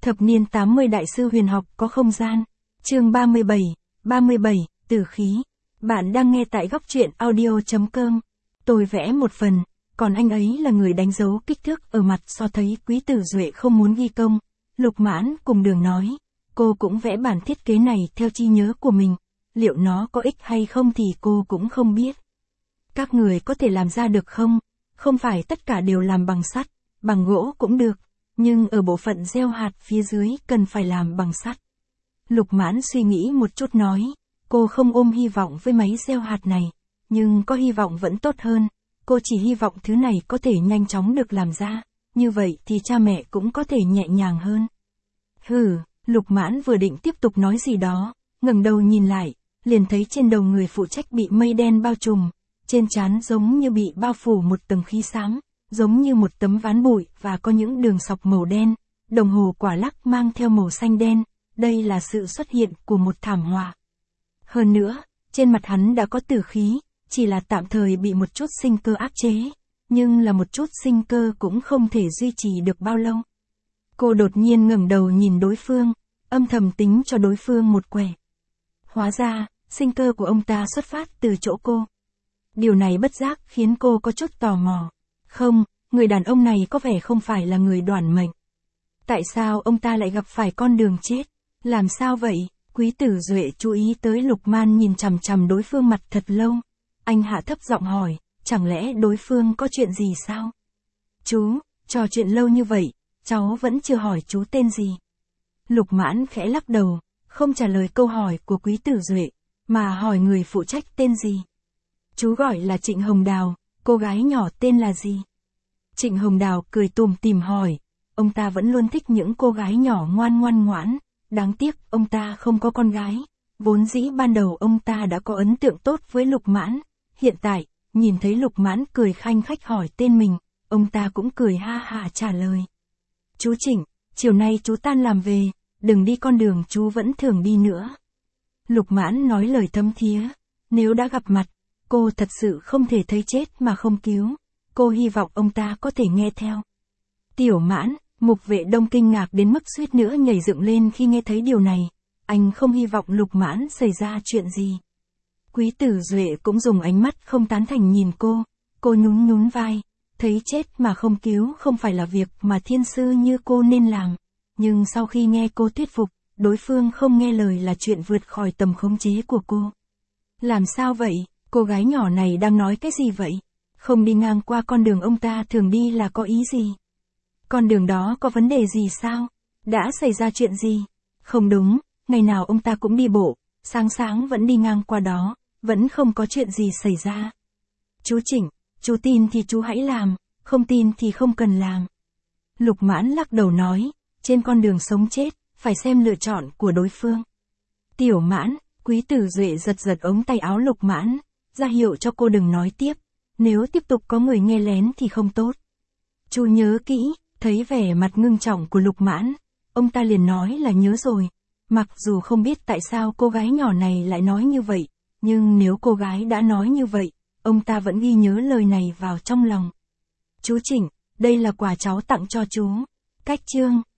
Thập niên 80 đại sư huyền học có không gian. Chương 37, Tử khí. Bạn đang nghe tại góc truyện audio.com. Tôi vẽ một phần, còn anh ấy là người đánh dấu kích thước ở mặt so thấy Quý Tử Duệ không muốn ghi công. Lục Mãn cùng Đường nói, cô cũng vẽ bản thiết kế này theo trí nhớ của mình. Liệu nó có ích hay không thì cô cũng không biết. Các người có thể làm ra được không? Không phải tất cả đều làm bằng sắt, bằng gỗ cũng được. Nhưng ở bộ phận gieo hạt phía dưới cần phải làm bằng sắt. Lục Mãn suy nghĩ một chút nói, cô không ôm hy vọng với máy gieo hạt này, nhưng có hy vọng vẫn tốt hơn, cô chỉ hy vọng thứ này có thể nhanh chóng được làm ra, như vậy thì cha mẹ cũng có thể nhẹ nhàng hơn. Lục Mãn vừa định tiếp tục nói gì đó, ngẩng đầu nhìn lại, liền thấy trên đầu người phụ trách bị mây đen bao trùm, trên trán giống như bị bao phủ một tầng khí xám, giống như một tấm ván bụi và có những đường sọc màu đen, đồng hồ quả lắc mang theo màu xanh đen, đây là sự xuất hiện của một thảm họa. Hơn nữa, trên mặt hắn đã có tử khí, chỉ là tạm thời bị một chút sinh cơ áp chế, nhưng là một chút sinh cơ cũng không thể duy trì được bao lâu. Cô đột nhiên ngẩng đầu nhìn đối phương, âm thầm tính cho đối phương một quẻ. Hóa ra, sinh cơ của ông ta xuất phát từ chỗ cô. Điều này bất giác khiến cô có chút tò mò. Không, người đàn ông này có vẻ không phải là người đoản mệnh. Tại sao ông ta lại gặp phải con đường chết? Làm sao vậy? Quý Tử Duệ chú ý tới Lục Mãn nhìn chằm chằm đối phương mặt thật lâu. Anh hạ thấp giọng hỏi, chẳng lẽ đối phương có chuyện gì sao? Chú, trò chuyện lâu như vậy, cháu vẫn chưa hỏi chú tên gì. Lục Mãn khẽ lắc đầu, không trả lời câu hỏi của Quý Tử Duệ, mà hỏi người phụ trách tên gì. Chú gọi là Trịnh Hồng Đào, cô gái nhỏ tên là gì? Trịnh Hồng Đào cười tủm tỉm hỏi, ông ta vẫn luôn thích những cô gái nhỏ ngoan ngoãn, đáng tiếc ông ta không có con gái. Vốn dĩ ban đầu ông ta đã có ấn tượng tốt với Lục Mãn, hiện tại, nhìn thấy Lục Mãn cười khanh khách hỏi tên mình, ông ta cũng cười ha hả trả lời. Chú Trịnh, chiều nay chú tan làm về, đừng đi con đường chú vẫn thường đi nữa. Lục Mãn nói lời thấm thía, nếu đã gặp mặt, cô thật sự không thể thấy chết mà không cứu, cô hy vọng ông ta có thể nghe theo. Tiểu Mãn, Mục Vệ Đông kinh ngạc đến mức suýt nữa nhảy dựng lên khi nghe thấy điều này, anh không hy vọng Lục Mãn xảy ra chuyện gì. Quý Tử Duệ cũng dùng ánh mắt không tán thành nhìn cô nhún vai, thấy chết mà không cứu không phải là việc mà thiên sư như cô nên làm, nhưng sau khi nghe cô thuyết phục, đối phương không nghe lời là chuyện vượt khỏi tầm khống chế của cô. Làm sao vậy? Cô gái nhỏ này đang nói cái gì vậy? Không đi ngang qua con đường ông ta thường đi là có ý gì? Con đường đó có vấn đề gì sao? Đã xảy ra chuyện gì? Không đúng, ngày nào ông ta cũng đi bộ, sáng vẫn đi ngang qua đó, vẫn không có chuyện gì xảy ra. Chú Trịnh, chú tin thì chú hãy làm, không tin thì không cần làm. Lục Mãn lắc đầu nói, trên con đường sống chết, phải xem lựa chọn của đối phương. Tiểu Mãn, Quý Tử Duệ giật ống tay áo Lục Mãn, ra hiệu cho cô đừng nói tiếp, nếu tiếp tục có người nghe lén thì không tốt. Chú nhớ kỹ, thấy vẻ mặt ngưng trọng của Lục Mãn, ông ta liền nói là nhớ rồi, mặc dù không biết tại sao cô gái nhỏ này lại nói như vậy, nhưng nếu cô gái đã nói như vậy, ông ta vẫn ghi nhớ lời này vào trong lòng. Chú Trịnh, đây là quà cháu tặng cho chú. Cách chương